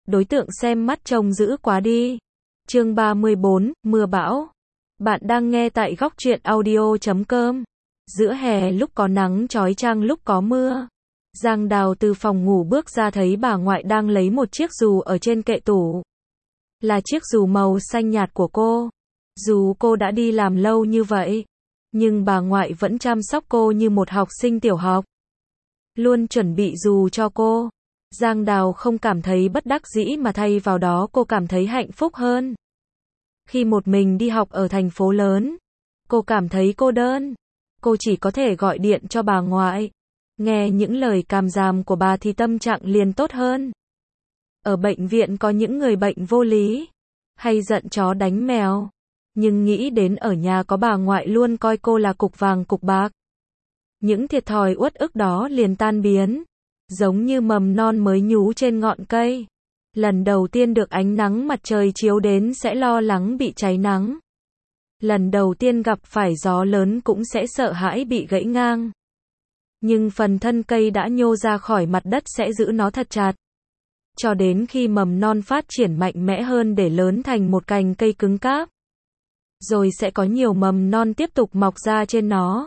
đối tượng xem mắt trông dữ quá đi. Chương 34, mưa bão. Bạn đang nghe tại góc truyện audio.com. Giữa hè lúc có nắng chói chang lúc có mưa. Giang Đào từ phòng ngủ bước ra thấy bà ngoại đang lấy một chiếc dù ở trên kệ tủ. Là chiếc dù màu xanh nhạt của cô. Dù cô đã đi làm lâu như vậy, nhưng bà ngoại vẫn chăm sóc cô như một học sinh tiểu học. Luôn chuẩn bị dù cho cô. Giang Đào không cảm thấy bất đắc dĩ mà thay vào đó cô cảm thấy hạnh phúc hơn. Khi một mình đi học ở thành phố lớn, cô cảm thấy cô đơn. Cô chỉ có thể gọi điện cho bà ngoại. Nghe những lời càm ràm của bà thì tâm trạng liền tốt hơn. Ở bệnh viện có những người bệnh vô lý, hay giận chó đánh mèo. Nhưng nghĩ đến ở nhà có bà ngoại luôn coi cô là cục vàng cục bạc. Những thiệt thòi uất ức đó liền tan biến. Giống như mầm non mới nhú trên ngọn cây. Lần đầu tiên được ánh nắng mặt trời chiếu đến sẽ lo lắng bị cháy nắng. Lần đầu tiên gặp phải gió lớn cũng sẽ sợ hãi bị gãy ngang. Nhưng phần thân cây đã nhô ra khỏi mặt đất sẽ giữ nó thật chặt. Cho đến khi mầm non phát triển mạnh mẽ hơn để lớn thành một cành cây cứng cáp. Rồi sẽ có nhiều mầm non tiếp tục mọc ra trên nó.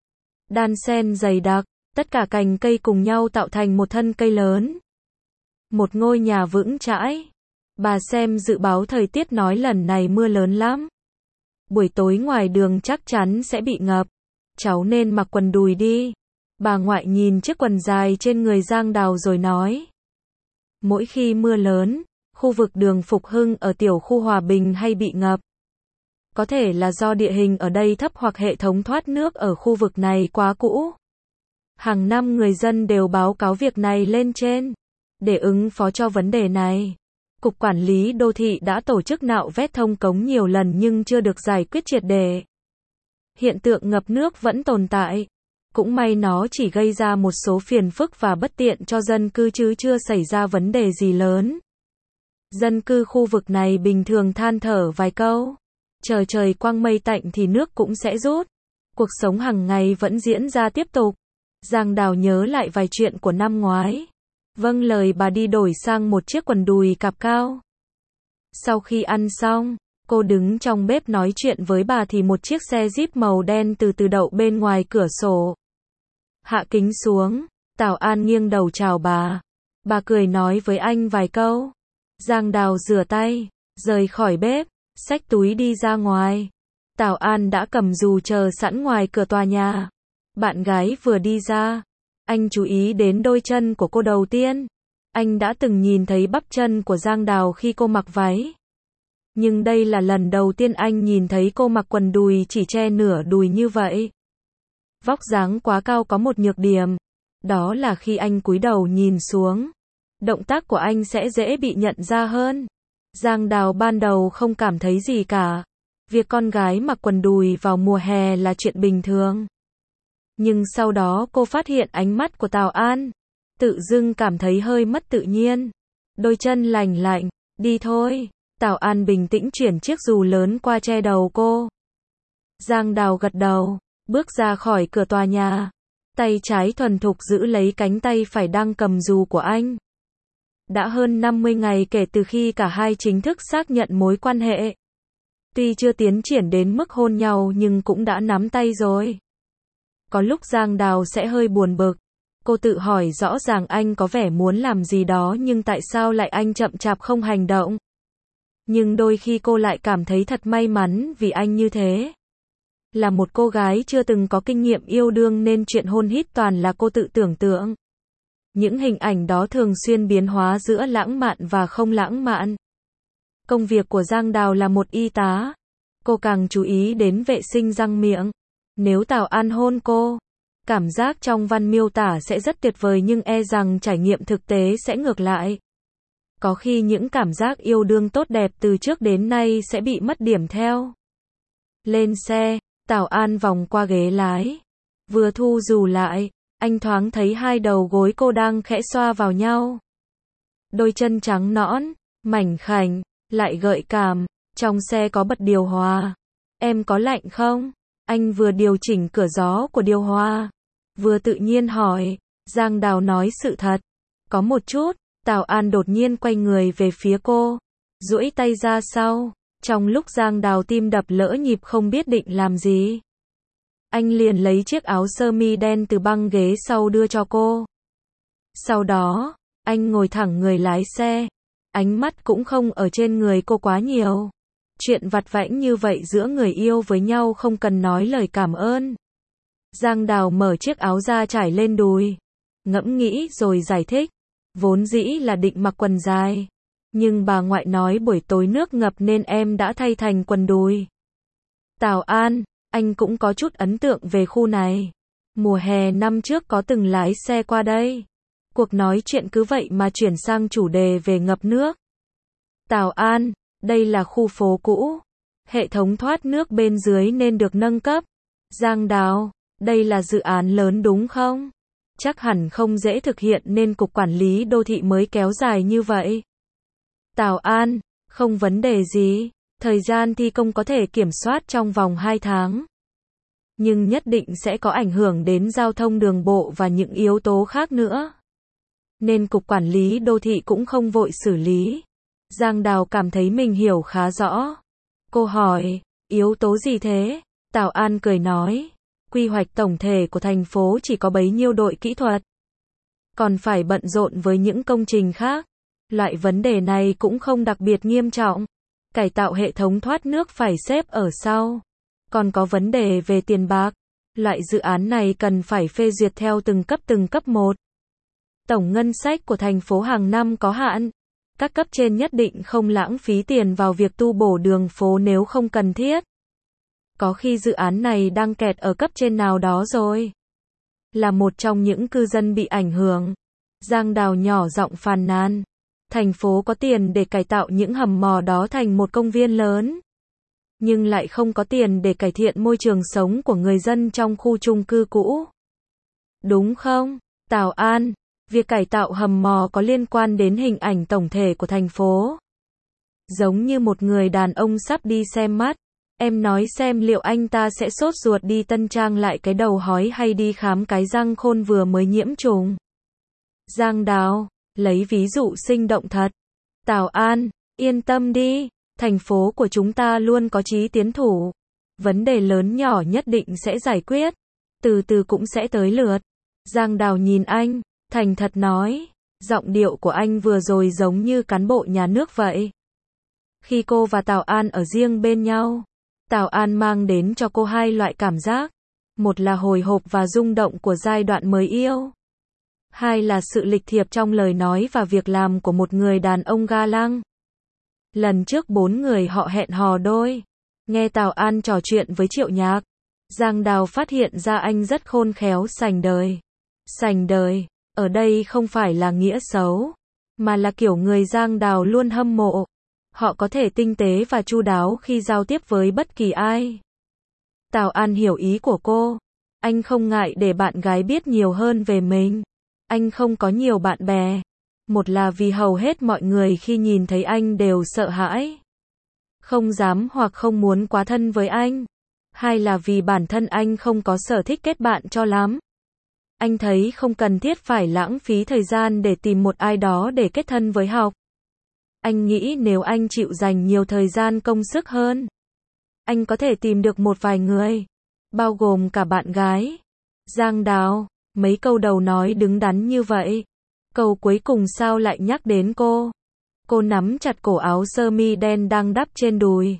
Đan xen dày đặc, tất cả cành cây cùng nhau tạo thành một thân cây lớn. Một ngôi nhà vững chãi. Bà xem dự báo thời tiết nói lần này mưa lớn lắm. Buổi tối ngoài đường chắc chắn sẽ bị ngập. Cháu nên mặc quần đùi đi. Bà ngoại nhìn chiếc quần dài trên người Giang Đào rồi nói. Mỗi khi mưa lớn, khu vực đường Phục Hưng ở tiểu khu Hòa Bình hay bị ngập. Có thể là do địa hình ở đây thấp hoặc hệ thống thoát nước ở khu vực này quá cũ. Hàng năm người dân đều báo cáo việc này lên trên. Để ứng phó cho vấn đề này, Cục Quản lý Đô thị đã tổ chức nạo vét thông cống nhiều lần nhưng chưa được giải quyết triệt để. Hiện tượng ngập nước vẫn tồn tại. Cũng may nó chỉ gây ra một số phiền phức và bất tiện cho dân cư chứ chưa xảy ra vấn đề gì lớn. Dân cư khu vực này bình thường than thở vài câu. Chờ trời quang mây tạnh thì nước cũng sẽ rút. Cuộc sống hàng ngày vẫn diễn ra tiếp tục. Giang Đào nhớ lại vài chuyện của năm ngoái. Vâng lời bà đi đổi sang một chiếc quần đùi cạp cao. Sau khi ăn xong, cô đứng trong bếp nói chuyện với bà thì một chiếc xe Jeep màu đen từ từ đậu bên ngoài cửa sổ. Hạ kính xuống, Tào An nghiêng đầu chào bà. Bà cười nói với anh vài câu. Giang Đào rửa tay, rời khỏi bếp, xách túi đi ra ngoài. Tào An đã cầm dù chờ sẵn ngoài cửa tòa nhà. Bạn gái vừa đi ra. Anh chú ý đến đôi chân của cô đầu tiên. Anh đã từng nhìn thấy bắp chân của Giang Đào khi cô mặc váy. Nhưng đây là lần đầu tiên anh nhìn thấy cô mặc quần đùi chỉ che nửa đùi như vậy. Vóc dáng quá cao có một nhược điểm. Đó là khi anh cúi đầu nhìn xuống, động tác của anh sẽ dễ bị nhận ra hơn. Giang Đào ban đầu không cảm thấy gì cả. Việc con gái mặc quần đùi vào mùa hè là chuyện bình thường. Nhưng sau đó cô phát hiện ánh mắt của Tào An. Tự dưng cảm thấy hơi mất tự nhiên. Đôi chân lành lạnh, đi thôi. Tào An bình tĩnh chuyển chiếc dù lớn qua che đầu cô. Giang Đào gật đầu, bước ra khỏi cửa tòa nhà. Tay trái thuần thục giữ lấy cánh tay phải đang cầm dù của anh. Đã hơn 50 ngày kể từ khi cả hai chính thức xác nhận mối quan hệ. Tuy chưa tiến triển đến mức hôn nhau nhưng cũng đã nắm tay rồi. Có lúc Giang Đào sẽ hơi buồn bực. Cô tự hỏi rõ ràng anh có vẻ muốn làm gì đó nhưng tại sao lại anh chậm chạp không hành động. Nhưng đôi khi cô lại cảm thấy thật may mắn vì anh như thế. Là một cô gái chưa từng có kinh nghiệm yêu đương nên chuyện hôn hít toàn là cô tự tưởng tượng. Những hình ảnh đó thường xuyên biến hóa giữa lãng mạn và không lãng mạn. Công việc của Giang Đào là một y tá. Cô càng chú ý đến vệ sinh răng miệng. Nếu Tào An hôn cô, cảm giác trong văn miêu tả sẽ rất tuyệt vời nhưng e rằng trải nghiệm thực tế sẽ ngược lại. Có khi những cảm giác yêu đương tốt đẹp từ trước đến nay sẽ bị mất điểm theo. Lên xe, Tào An vòng qua ghế lái. Vừa thu dù lại, anh thoáng thấy hai đầu gối cô đang khẽ xoa vào nhau. Đôi chân trắng nõn, mảnh khảnh, lại gợi cảm. Trong xe có bật điều hòa. Em có lạnh không? Anh vừa điều chỉnh cửa gió của điều hòa, vừa tự nhiên hỏi. Giang Đào nói sự thật. Có một chút. Tào An đột nhiên quay người về phía cô, duỗi tay ra sau, trong lúc Giang Đào tim đập lỡ nhịp không biết định làm gì. Anh liền lấy chiếc áo sơ mi đen từ băng ghế sau đưa cho cô. Sau đó, anh ngồi thẳng người lái xe, ánh mắt cũng không ở trên người cô quá nhiều. Chuyện vặt vãnh như vậy giữa người yêu với nhau không cần nói lời cảm ơn. Giang Đào mở chiếc áo ra trải lên đùi, ngẫm nghĩ rồi giải thích, vốn dĩ là định mặc quần dài, nhưng bà ngoại nói buổi tối nước ngập nên em đã thay thành quần đùi. Tào An, anh cũng có chút ấn tượng về khu này. Mùa hè năm trước có từng lái xe qua đây. Cuộc nói chuyện cứ vậy mà chuyển sang chủ đề về ngập nước. Tào An, đây là khu phố cũ. Hệ thống thoát nước bên dưới nên được nâng cấp. Giang Đào, đây là dự án lớn đúng không? Chắc hẳn không dễ thực hiện nên cục quản lý đô thị mới kéo dài như vậy. Tào An, không vấn đề gì. Thời gian thi công có thể kiểm soát trong vòng 2 tháng. Nhưng nhất định sẽ có ảnh hưởng đến giao thông đường bộ và những yếu tố khác nữa. Nên cục quản lý đô thị cũng không vội xử lý. Giang Đào cảm thấy mình hiểu khá rõ. Cô hỏi, yếu tố gì thế? Tào An cười nói, quy hoạch tổng thể của thành phố chỉ có bấy nhiêu đội kỹ thuật. Còn phải bận rộn với những công trình khác. Loại vấn đề này cũng không đặc biệt nghiêm trọng. Cải tạo hệ thống thoát nước phải xếp ở sau. Còn có vấn đề về tiền bạc. Loại dự án này cần phải phê duyệt theo từng cấp một. Tổng ngân sách của thành phố hàng năm có hạn. Các cấp trên nhất định không lãng phí tiền vào việc tu bổ đường phố nếu không cần thiết. Có khi dự án này đang kẹt ở cấp trên nào đó rồi. Là một trong những cư dân bị ảnh hưởng, Giang Đào nhỏ giọng phàn nàn. Thành phố có tiền để cải tạo những hầm mỏ đó thành một công viên lớn. Nhưng lại không có tiền để cải thiện môi trường sống của người dân trong khu chung cư cũ. Đúng không, Tào An? Việc cải tạo hầm mỏ có liên quan đến hình ảnh tổng thể của thành phố. Giống như một người đàn ông sắp đi xem mắt. Em nói xem liệu anh ta sẽ sốt ruột đi tân trang lại cái đầu hói hay đi khám cái răng khôn vừa mới nhiễm trùng. Giang Đào, lấy ví dụ sinh động thật. Tào An, yên tâm đi, thành phố của chúng ta luôn có chí tiến thủ. Vấn đề lớn nhỏ nhất định sẽ giải quyết. Từ từ cũng sẽ tới lượt. Giang Đào nhìn anh, thành thật nói, giọng điệu của anh vừa rồi giống như cán bộ nhà nước vậy. Khi cô và Tào An ở riêng bên nhau, Tào An mang đến cho cô hai loại cảm giác. Một là hồi hộp và rung động của giai đoạn mới yêu. Hai là sự lịch thiệp trong lời nói và việc làm của một người đàn ông ga lăng. Lần trước 4 người họ hẹn hò đôi. Nghe Tào An trò chuyện với Triệu Nhạc, Giang Đào phát hiện ra anh rất khôn khéo sành đời. Sành đời, ở đây không phải là nghĩa xấu, mà là kiểu người Giang Đào luôn hâm mộ. Họ có thể tinh tế và chu đáo khi giao tiếp với bất kỳ ai. Tào An hiểu ý của cô. Anh không ngại để bạn gái biết nhiều hơn về mình. Anh không có nhiều bạn bè. Một là vì hầu hết mọi người khi nhìn thấy anh đều sợ hãi. Không dám hoặc không muốn quá thân với anh. Hai là vì bản thân anh không có sở thích kết bạn cho lắm. Anh thấy không cần thiết phải lãng phí thời gian để tìm một ai đó để kết thân với học. Anh nghĩ nếu anh chịu dành nhiều thời gian công sức hơn, anh có thể tìm được một vài người, bao gồm cả bạn gái. Giang Đào, mấy câu đầu nói đứng đắn như vậy. Câu cuối cùng sao lại nhắc đến cô? Cô nắm chặt cổ áo sơ mi đen đang đắp trên đùi.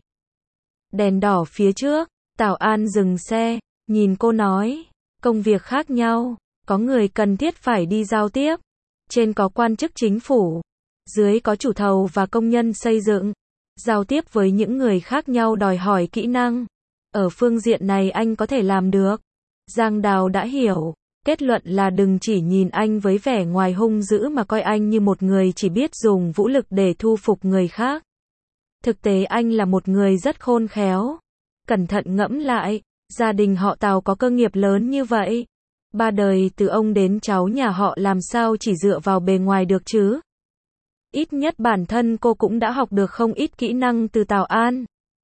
Đèn đỏ phía trước, Tào An dừng xe, nhìn cô nói, công việc khác nhau, có người cần thiết phải đi giao tiếp. Trên có quan chức chính phủ, dưới có chủ thầu và công nhân xây dựng. Giao tiếp với những người khác nhau đòi hỏi kỹ năng. Ở phương diện này anh có thể làm được. Giang Đào đã hiểu. Kết luận là đừng chỉ nhìn anh với vẻ ngoài hung dữ mà coi anh như một người chỉ biết dùng vũ lực để thu phục người khác. Thực tế anh là một người rất khôn khéo. Cẩn thận ngẫm lại, gia đình họ Tào có cơ nghiệp lớn như vậy. 3 đời từ ông đến cháu nhà họ làm sao chỉ dựa vào bề ngoài được chứ? Ít nhất bản thân cô cũng đã học được không ít kỹ năng từ Tào An.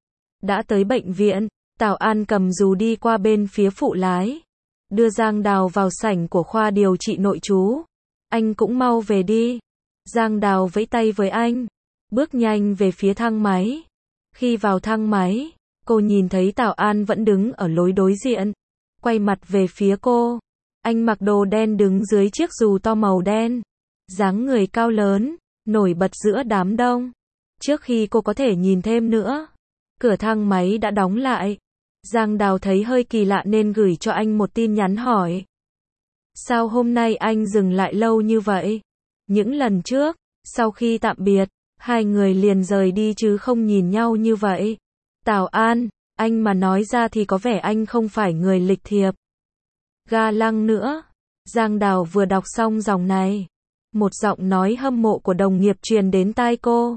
Đã tới bệnh viện, Tào An cầm dù đi qua bên phía phụ lái. Đưa Giang Đào vào sảnh của khoa điều trị nội trú. Anh cũng mau về đi. Giang Đào vẫy tay với anh, bước nhanh về phía thang máy. Khi vào thang máy, cô nhìn thấy Tào An vẫn đứng ở lối đối diện, quay mặt về phía cô. Anh mặc đồ đen đứng dưới chiếc dù to màu đen, dáng người cao lớn, nổi bật giữa đám đông. Trước khi cô có thể nhìn thêm nữa, cửa thang máy đã đóng lại. Giang Đào thấy hơi kỳ lạ nên gửi cho anh một tin nhắn hỏi. Sao hôm nay anh dừng lại lâu như vậy? Những lần trước, sau khi tạm biệt, hai người liền rời đi chứ không nhìn nhau như vậy. Tào An, anh mà nói ra thì có vẻ anh không phải người lịch thiệp, ga lăng nữa. Giang Đào vừa đọc xong dòng này, một giọng nói hâm mộ của đồng nghiệp truyền đến tai cô.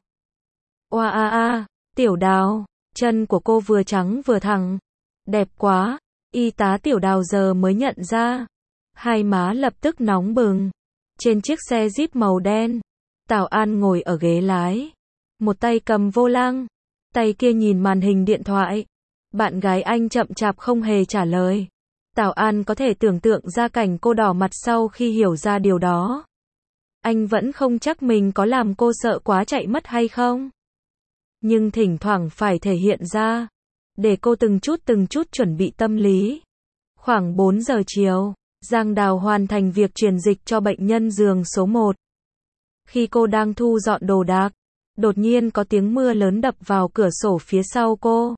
Oa a a, Tiểu Đào, chân của cô vừa trắng vừa thẳng, đẹp quá. Y tá Tiểu Đào giờ mới nhận ra. Hai má lập tức nóng bừng. Trên chiếc xe Jeep màu đen, Tào An ngồi ở ghế lái, một tay cầm vô lăng, tay kia nhìn màn hình điện thoại. Bạn gái anh chậm chạp không hề trả lời. Tào An có thể tưởng tượng ra cảnh cô đỏ mặt sau khi hiểu ra điều đó. Anh vẫn không chắc mình có làm cô sợ quá chạy mất hay không. Nhưng thỉnh thoảng phải thể hiện ra, để cô từng chút chuẩn bị tâm lý. Khoảng 4 giờ chiều, Giang Đào hoàn thành việc truyền dịch cho bệnh nhân giường số 1. Khi cô đang thu dọn đồ đạc, đột nhiên có tiếng mưa lớn đập vào cửa sổ phía sau cô.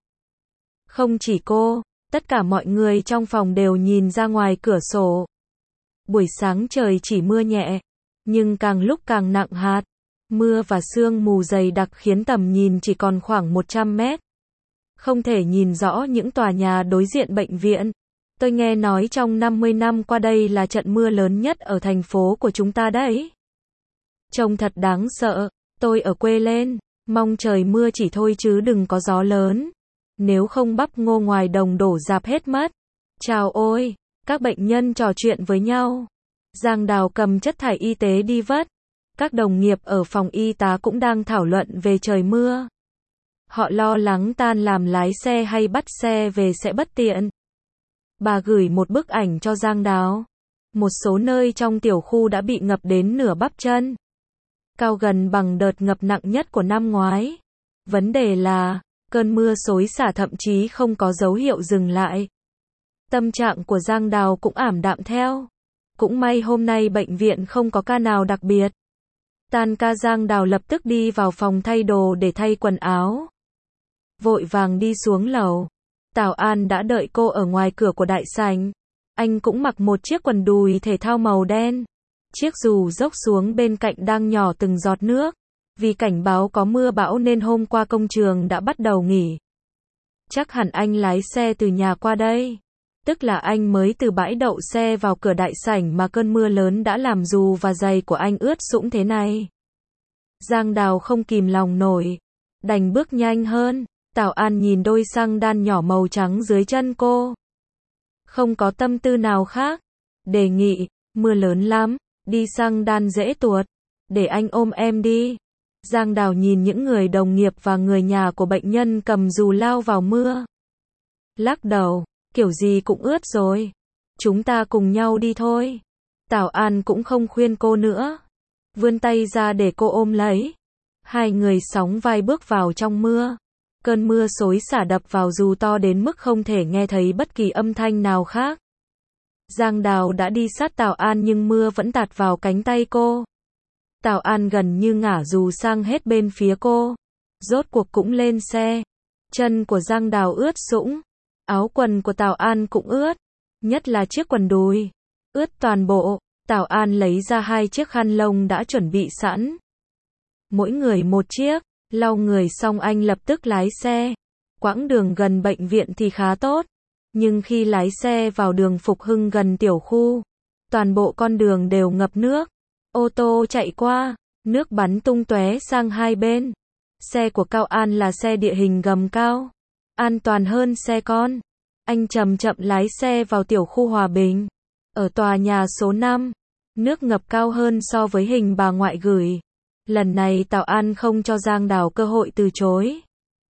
Không chỉ cô, tất cả mọi người trong phòng đều nhìn ra ngoài cửa sổ. Buổi sáng trời chỉ mưa nhẹ, nhưng càng lúc càng nặng hạt. Mưa và sương mù dày đặc khiến tầm nhìn chỉ còn khoảng 100 mét. Không thể nhìn rõ những tòa nhà đối diện bệnh viện. Tôi nghe nói trong 50 năm qua đây là trận mưa lớn nhất ở thành phố của chúng ta đấy. Trông thật đáng sợ. Tôi ở quê lên, mong trời mưa chỉ thôi chứ đừng có gió lớn. Nếu không bắp ngô ngoài đồng đổ rạp hết mất. Chào ôi, các bệnh nhân trò chuyện với nhau. Giang Đào cầm chất thải y tế đi vất. Các đồng nghiệp ở phòng y tá cũng đang thảo luận về trời mưa. Họ lo lắng tan làm lái xe hay bắt xe về sẽ bất tiện. Bà gửi một bức ảnh cho Giang Đào. Một số nơi trong tiểu khu đã bị ngập đến nửa bắp chân. Cao gần bằng đợt ngập nặng nhất của năm ngoái. Vấn đề là, cơn mưa xối xả thậm chí không có dấu hiệu dừng lại. Tâm trạng của Giang Đào cũng ảm đạm theo. Cũng may hôm nay bệnh viện không có ca nào đặc biệt. Tan ca Giang Đào lập tức đi vào phòng thay đồ để thay quần áo. Vội vàng đi xuống lầu. Tào An đã đợi cô ở ngoài cửa của đại sảnh. Anh cũng mặc một chiếc quần đùi thể thao màu đen. Chiếc dù dốc xuống bên cạnh đang nhỏ từng giọt nước. Vì cảnh báo có mưa bão nên hôm qua công trường đã bắt đầu nghỉ. Chắc hẳn anh lái xe từ nhà qua đây. Tức là anh mới từ bãi đậu xe vào cửa đại sảnh mà cơn mưa lớn đã làm dù và giày của anh ướt sũng thế này. Giang Đào không kìm lòng nổi, đành bước nhanh hơn. Tào An nhìn đôi xăng đan nhỏ màu trắng dưới chân cô. Không có tâm tư nào khác. Đề nghị, mưa lớn lắm, đi xăng đan dễ tuột. Để anh ôm em đi. Giang Đào nhìn những người đồng nghiệp và người nhà của bệnh nhân cầm dù lao vào mưa. Lắc đầu, kiểu gì cũng ướt rồi. Chúng ta cùng nhau đi thôi. Tào An cũng không khuyên cô nữa. Vươn tay ra để cô ôm lấy. Hai người sóng vai bước vào trong mưa. Cơn mưa xối xả đập vào dù to đến mức không thể nghe thấy bất kỳ âm thanh nào khác. Giang Đào đã đi sát Tào An nhưng mưa vẫn tạt vào cánh tay cô. Tào An gần như ngả dù sang hết bên phía cô. Rốt cuộc cũng lên xe. Chân của Giang Đào ướt sũng. Áo quần của Tào An cũng ướt. Nhất là chiếc quần đùi. Ướt toàn bộ. Tào An lấy ra 2 chiếc khăn lông đã chuẩn bị sẵn. Mỗi người một chiếc. Lau người xong anh lập tức lái xe. Quãng đường gần bệnh viện thì khá tốt. Nhưng khi lái xe vào đường Phục Hưng gần tiểu khu, toàn bộ con đường đều ngập nước. Ô tô chạy qua, nước bắn tung tóe sang hai bên. Xe của Cao An là xe địa hình gầm cao, an toàn hơn xe con. Anh chậm chậm lái xe vào tiểu khu Hòa Bình. Ở tòa nhà số 5, nước ngập cao hơn so với hình bà ngoại gửi. Lần này Tào An không cho Giang Đào cơ hội từ chối.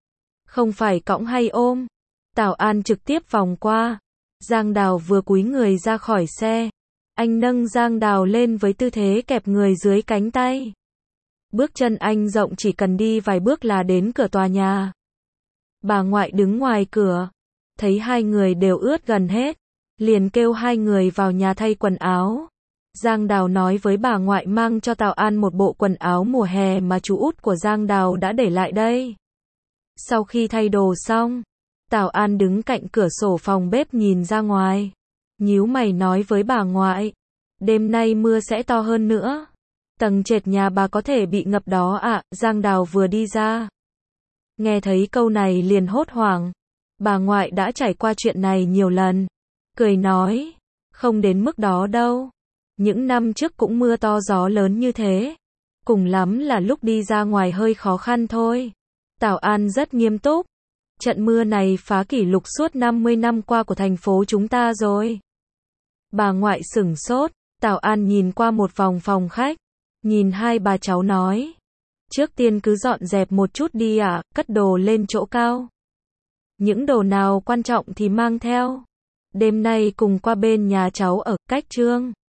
Không phải cõng hay ôm. Tào An trực tiếp vòng qua. Giang Đào vừa cúi người ra khỏi xe. Anh nâng Giang Đào lên với tư thế kẹp người dưới cánh tay. Bước chân anh rộng chỉ cần đi vài bước là đến cửa tòa nhà. Bà ngoại đứng ngoài cửa, thấy hai người đều ướt gần hết, liền kêu hai người vào nhà thay quần áo. Giang Đào nói với bà ngoại mang cho Tào An một bộ quần áo mùa hè mà chú út của Giang Đào đã để lại đây. Sau khi thay đồ xong, Tào An đứng cạnh cửa sổ phòng bếp nhìn ra ngoài, nhíu mày nói với bà ngoại, đêm nay mưa sẽ to hơn nữa. Tầng trệt nhà bà có thể bị ngập đó ạ. Giang Đào vừa đi ra, nghe thấy câu này liền hốt hoảng. Bà ngoại đã trải qua chuyện này nhiều lần, cười nói, không đến mức đó đâu. Những năm trước cũng mưa to gió lớn như thế, cùng lắm là lúc đi ra ngoài hơi khó khăn thôi. Tào An rất nghiêm túc, trận mưa này phá kỷ lục suốt 50 năm qua của thành phố chúng ta rồi. Bà ngoại sửng sốt, Tào An nhìn qua một vòng phòng khách, nhìn hai bà cháu nói, trước tiên cứ dọn dẹp một chút đi ạ, cất đồ lên chỗ cao. Những đồ nào quan trọng thì mang theo. Đêm nay cùng qua bên nhà cháu ở, cách Trương